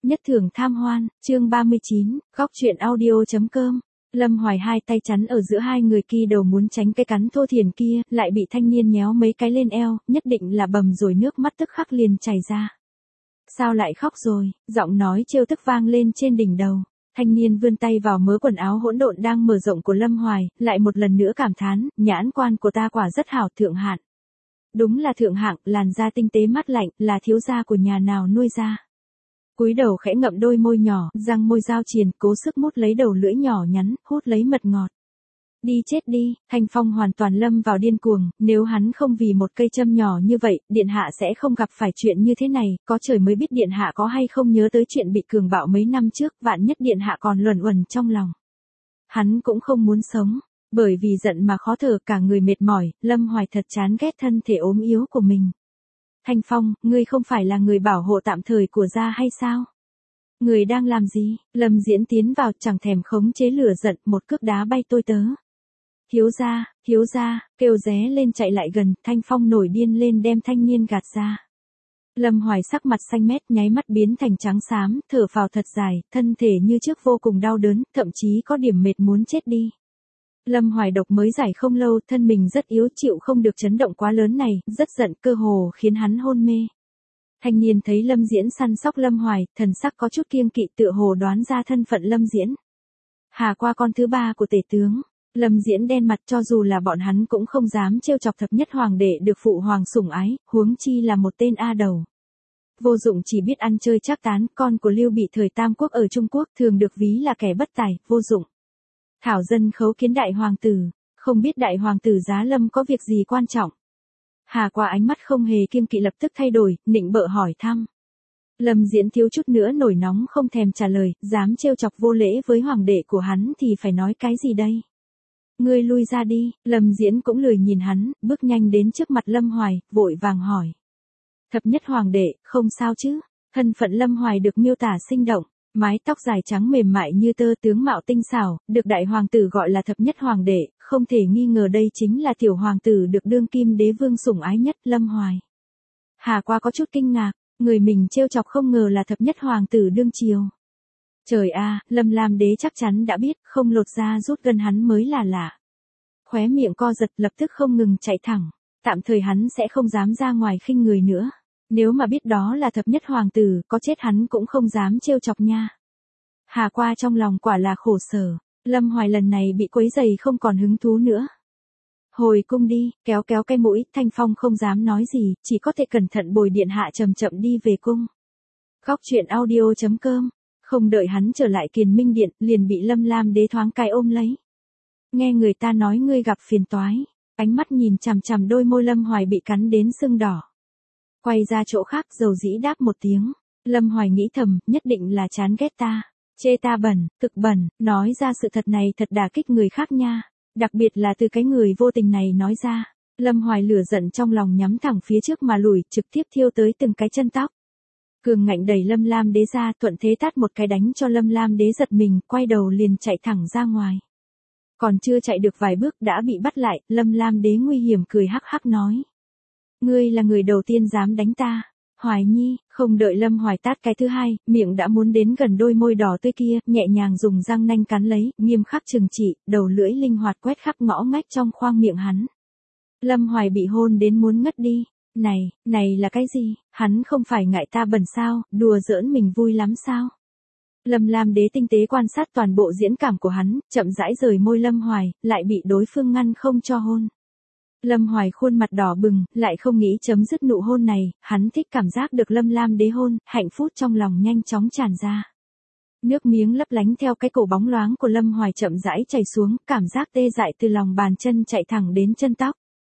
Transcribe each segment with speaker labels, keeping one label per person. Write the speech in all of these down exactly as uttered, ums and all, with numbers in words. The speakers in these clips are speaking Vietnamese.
Speaker 1: Nhất thưởng tham hoan, chương ba mươi chín, góc truyện audio.com. Lâm Hoài hai tay chắn ở giữa hai người kia đầu muốn tránh cái cắn thô thiển kia, lại bị thanh niên nhéo mấy cái lên eo, nhất định là bầm rồi nước mắt tức khắc liền chảy ra. Sao lại khóc rồi, giọng nói trêu tức vang lên trên đỉnh đầu. Thanh niên vươn tay vào mớ quần áo hỗn độn đang mở rộng của Lâm Hoài, lại một lần nữa cảm thán, nhãn quan của ta quả rất hảo, thượng hạng. Đúng là thượng hạng, làn da tinh tế mát lạnh, là thiếu gia của nhà nào nuôi ra. Cúi đầu khẽ ngậm đôi môi nhỏ, răng môi giao triền, cố sức mút lấy đầu lưỡi nhỏ nhắn, hút lấy mật ngọt. Đi chết đi, Thanh Phong hoàn toàn lâm vào điên cuồng, nếu hắn không vì một cây châm nhỏ như vậy, điện hạ sẽ không gặp phải chuyện như thế này, có trời mới biết điện hạ có hay không nhớ tới chuyện bị cường bạo mấy năm trước, vạn nhất điện hạ còn luẩn quẩn trong lòng. Hắn cũng không muốn sống, bởi vì giận mà khó thở, cả người mệt mỏi, Lâm Hoài thật chán ghét thân thể ốm yếu của mình. Thanh Phong, ngươi không phải là người bảo hộ tạm thời của gia hay sao? Người đang làm gì? Lâm Diễn tiến vào, chẳng thèm khống chế lửa giận, một cước đá bay tôi tớ. Thiếu gia, thiếu gia, kêu ré lên chạy lại gần, Thanh Phong nổi điên lên đem thanh niên gạt ra. Lâm Hoài sắc mặt xanh mét, nháy mắt biến thành trắng xám, thở phào thật dài, thân thể như trước vô cùng đau đớn, thậm chí có điểm mệt muốn chết đi. Lâm Hoài độc mới giải không lâu, thân mình rất yếu, chịu không được chấn động quá lớn này, rất giận, cơ hồ khiến hắn hôn mê. Thanh niên thấy Lâm Diễn săn sóc Lâm Hoài, thần sắc có chút kiêng kỵ, tựa hồ đoán ra thân phận Lâm Diễn. Hà qua con thứ ba của tể tướng. Lâm Diễn đen mặt, cho dù là bọn hắn cũng không dám trêu chọc thập nhất hoàng đệ được phụ hoàng sủng ái, huống chi là một tên A đầu. Vô dụng, chỉ biết ăn chơi trác tán, con của Lưu Bị thời Tam Quốc ở Trung Quốc thường được ví là kẻ bất tài, vô dụng. Thảo dân khấu kiến đại hoàng tử, không biết đại hoàng tử giá Lâm có việc gì quan trọng. Hà qua ánh mắt không hề kiêng kỵ lập tức thay đổi, nịnh bợ hỏi thăm. Lâm Diễn thiếu chút nữa nổi nóng không thèm trả lời, dám trêu chọc vô lễ với hoàng đệ của hắn thì phải nói cái gì đây? Ngươi lui ra đi, Lâm Diễn cũng lười nhìn hắn, bước nhanh đến trước mặt Lâm Hoài, vội vàng hỏi. Thập nhất hoàng đệ, không sao chứ? Thân phận Lâm Hoài được miêu tả sinh động, mái tóc dài trắng mềm mại như tơ, tướng mạo tinh xảo, được đại hoàng tử gọi là thập nhất hoàng đệ, không thể nghi ngờ đây chính là tiểu hoàng tử được đương kim đế vương sủng ái nhất, Lâm Hoài. Hà qua có chút kinh ngạc, người mình trêu chọc không ngờ là thập nhất hoàng tử đương triều. Trời a, Lâm Lam đế chắc chắn đã biết, không lột ra rút gân hắn mới là lạ. Khóe miệng co giật, lập tức không ngừng chạy thẳng, tạm thời hắn sẽ không dám ra ngoài khinh người nữa. Nếu mà biết đó là thập nhất hoàng tử, có chết hắn cũng không dám trêu chọc nha. Hà qua trong lòng quả là khổ sở, Lâm Hoài lần này bị quấy rầy không còn hứng thú nữa. Hồi cung đi, kéo kéo cái mũi, Thanh Phong không dám nói gì, chỉ có thể cẩn thận bồi điện hạ chậm chậm đi về cung. Góc truyện audio.com. Không đợi hắn trở lại Kiền Minh Điện, liền bị Lâm Lam đế thoáng cái ôm lấy. Nghe người ta nói ngươi gặp phiền toái, ánh mắt nhìn chằm chằm đôi môi Lâm Hoài bị cắn đến sưng đỏ. Quay ra chỗ khác, dầu dĩ đáp một tiếng. Lâm Hoài nghĩ thầm, nhất định là chán ghét ta, chê ta bẩn, cực bẩn, nói ra sự thật này thật đả kích người khác nha, đặc biệt là từ cái người vô tình này nói ra. Lâm Hoài lửa giận trong lòng nhắm thẳng phía trước mà lùi, trực tiếp thiêu tới từng cái chân tóc. Cường ngạnh đẩy Lâm Lam đế ra, thuận thế tát một cái đánh cho Lâm Lam đế giật mình, quay đầu liền chạy thẳng ra ngoài. Còn chưa chạy được vài bước đã bị bắt lại, Lâm Lam đế nguy hiểm cười hắc hắc nói. Ngươi là người đầu tiên dám đánh ta, Hoài Nhi. Không đợi Lâm Hoài tát cái thứ hai, miệng đã muốn đến gần đôi môi đỏ tươi kia, nhẹ nhàng dùng răng nanh cắn lấy, nghiêm khắc trừng trị, đầu lưỡi linh hoạt quét khắp ngõ ngách trong khoang miệng hắn. Lâm Hoài bị hôn đến muốn ngất đi. Này, này là cái gì, hắn không phải ngại ta bẩn sao, đùa giỡn mình vui lắm sao? Lâm Lam đế tinh tế quan sát toàn bộ diễn cảm của hắn, chậm rãi rời môi Lâm Hoài, lại bị đối phương ngăn không cho hôn. Lâm Hoài khuôn mặt đỏ bừng, lại không nghĩ chấm dứt nụ hôn này, hắn thích cảm giác được Lâm Lam đế hôn, hạnh phúc trong lòng nhanh chóng tràn ra. Nước miếng lấp lánh theo cái cổ bóng loáng của Lâm Hoài chậm rãi chảy xuống, cảm giác tê dại từ lòng bàn chân chạy thẳng đến chân tóc.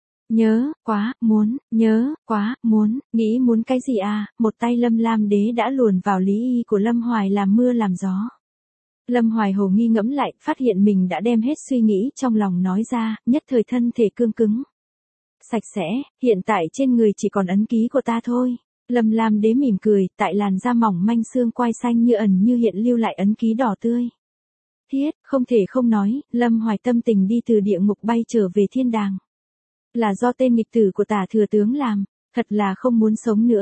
Speaker 1: Nhớ, quá, muốn, nhớ, quá, muốn, nghĩ muốn cái gì à, một tay Lâm Lam đế đã luồn vào lý y của Lâm Hoài làm mưa làm gió. Lâm Hoài hồ nghi ngẫm lại, phát hiện mình đã đem hết suy nghĩ trong lòng nói ra, nhất thời thân thể cương cứng. Sạch sẽ, hiện tại trên người chỉ còn ấn ký của ta thôi. Lâm Lam đế mỉm cười, tại làn da mỏng manh xương quai xanh như ẩn như hiện lưu lại ấn ký đỏ tươi. Thiết, không thể không nói, Lâm Hoài tâm tình đi từ địa ngục bay trở về thiên đàng. Là do tên nghịch tử của Tả thừa tướng làm, thật là không muốn sống nữa.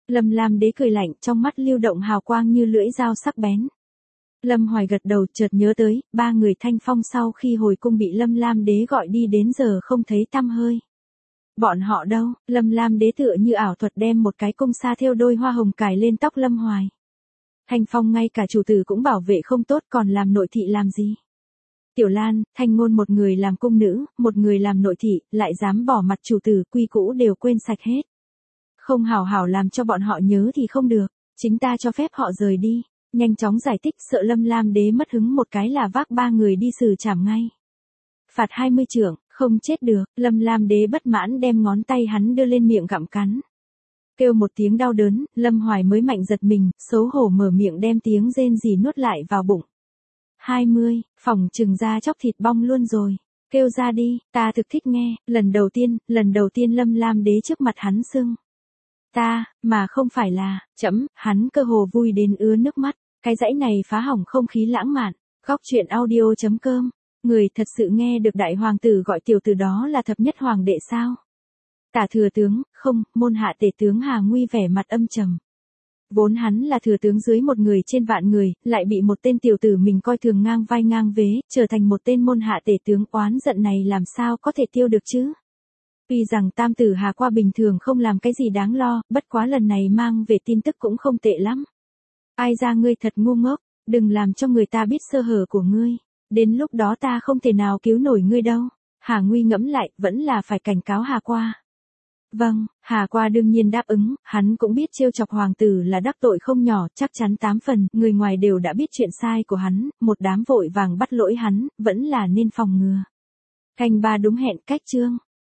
Speaker 1: Lâm Lam Đế cười lạnh, trong mắt lưu động hào quang như lưỡi dao sắc bén. Lâm Hoài gật đầu, chợt nhớ tới, ba người Thanh Phong sau khi hồi cung bị Lâm Lam Đế gọi đi đến giờ không thấy tăm hơi. Bọn họ đâu? Lâm Lam Đế tựa như ảo thuật đem một cái cung sa thêu đôi hoa hồng cài lên tóc Lâm Hoài. Thanh Phong ngay cả chủ tử cũng bảo vệ không tốt, còn làm nội thị làm gì? Tiểu Lan, Thanh Ngôn một người làm cung nữ, một người làm nội thị, lại dám bỏ mặt chủ tử, quy cũ đều quên sạch hết. Không hảo hảo làm cho bọn họ nhớ thì không được, chính ta cho phép họ rời đi. Nhanh chóng giải thích, sợ Lâm Lam Đế mất hứng một cái là vác ba người đi xử trảm ngay. Phạt hai mươi trượng, không chết được. Lâm Lam Đế bất mãn đem ngón tay hắn đưa lên miệng gặm cắn. Kêu một tiếng đau đớn, Lâm Hoài mới mạnh giật mình, xấu hổ mở miệng đem tiếng rên rỉ nuốt lại vào bụng. hai mươi, phỏng chừng ra chóc thịt bong luôn rồi. Kêu ra đi, ta thực thích nghe. Lần đầu tiên, lần đầu tiên Lâm Lam Đế trước mặt hắn sưng. Ta, mà không phải là, chấm, hắn cơ hồ vui đến ứa nước mắt. Cái dãy này phá hỏng không khí lãng mạn. Góc truyện audio chấm com. Người thật sự nghe được đại hoàng tử gọi tiểu tử đó là thập nhất hoàng đệ sao? Tả thừa tướng, không, môn hạ tể tướng Hà Nguy vẻ mặt âm trầm. Vốn hắn là thừa tướng dưới một người trên vạn người, lại bị một tên tiểu tử mình coi thường ngang vai ngang vế, trở thành một tên môn hạ tể tướng, oán giận này làm sao có thể tiêu được chứ? Tuy rằng tam tử Hà qua bình thường không làm cái gì đáng lo, bất quá lần này mang về tin tức cũng không tệ lắm. Ai ra ngươi thật ngu ngốc, đừng làm cho người ta biết sơ hở của ngươi. Đến lúc đó ta không thể nào cứu nổi ngươi đâu. Hà Nguy ngẫm lại, vẫn là phải cảnh cáo Hà qua. Vâng, Hà qua đương nhiên đáp ứng, hắn cũng biết trêu chọc hoàng tử là đắc tội không nhỏ, chắc chắn tám phần, người ngoài đều đã biết chuyện sai của hắn, một đám vội vàng bắt lỗi hắn, vẫn là nên phòng ngừa. Canh ba đúng hẹn cách chương.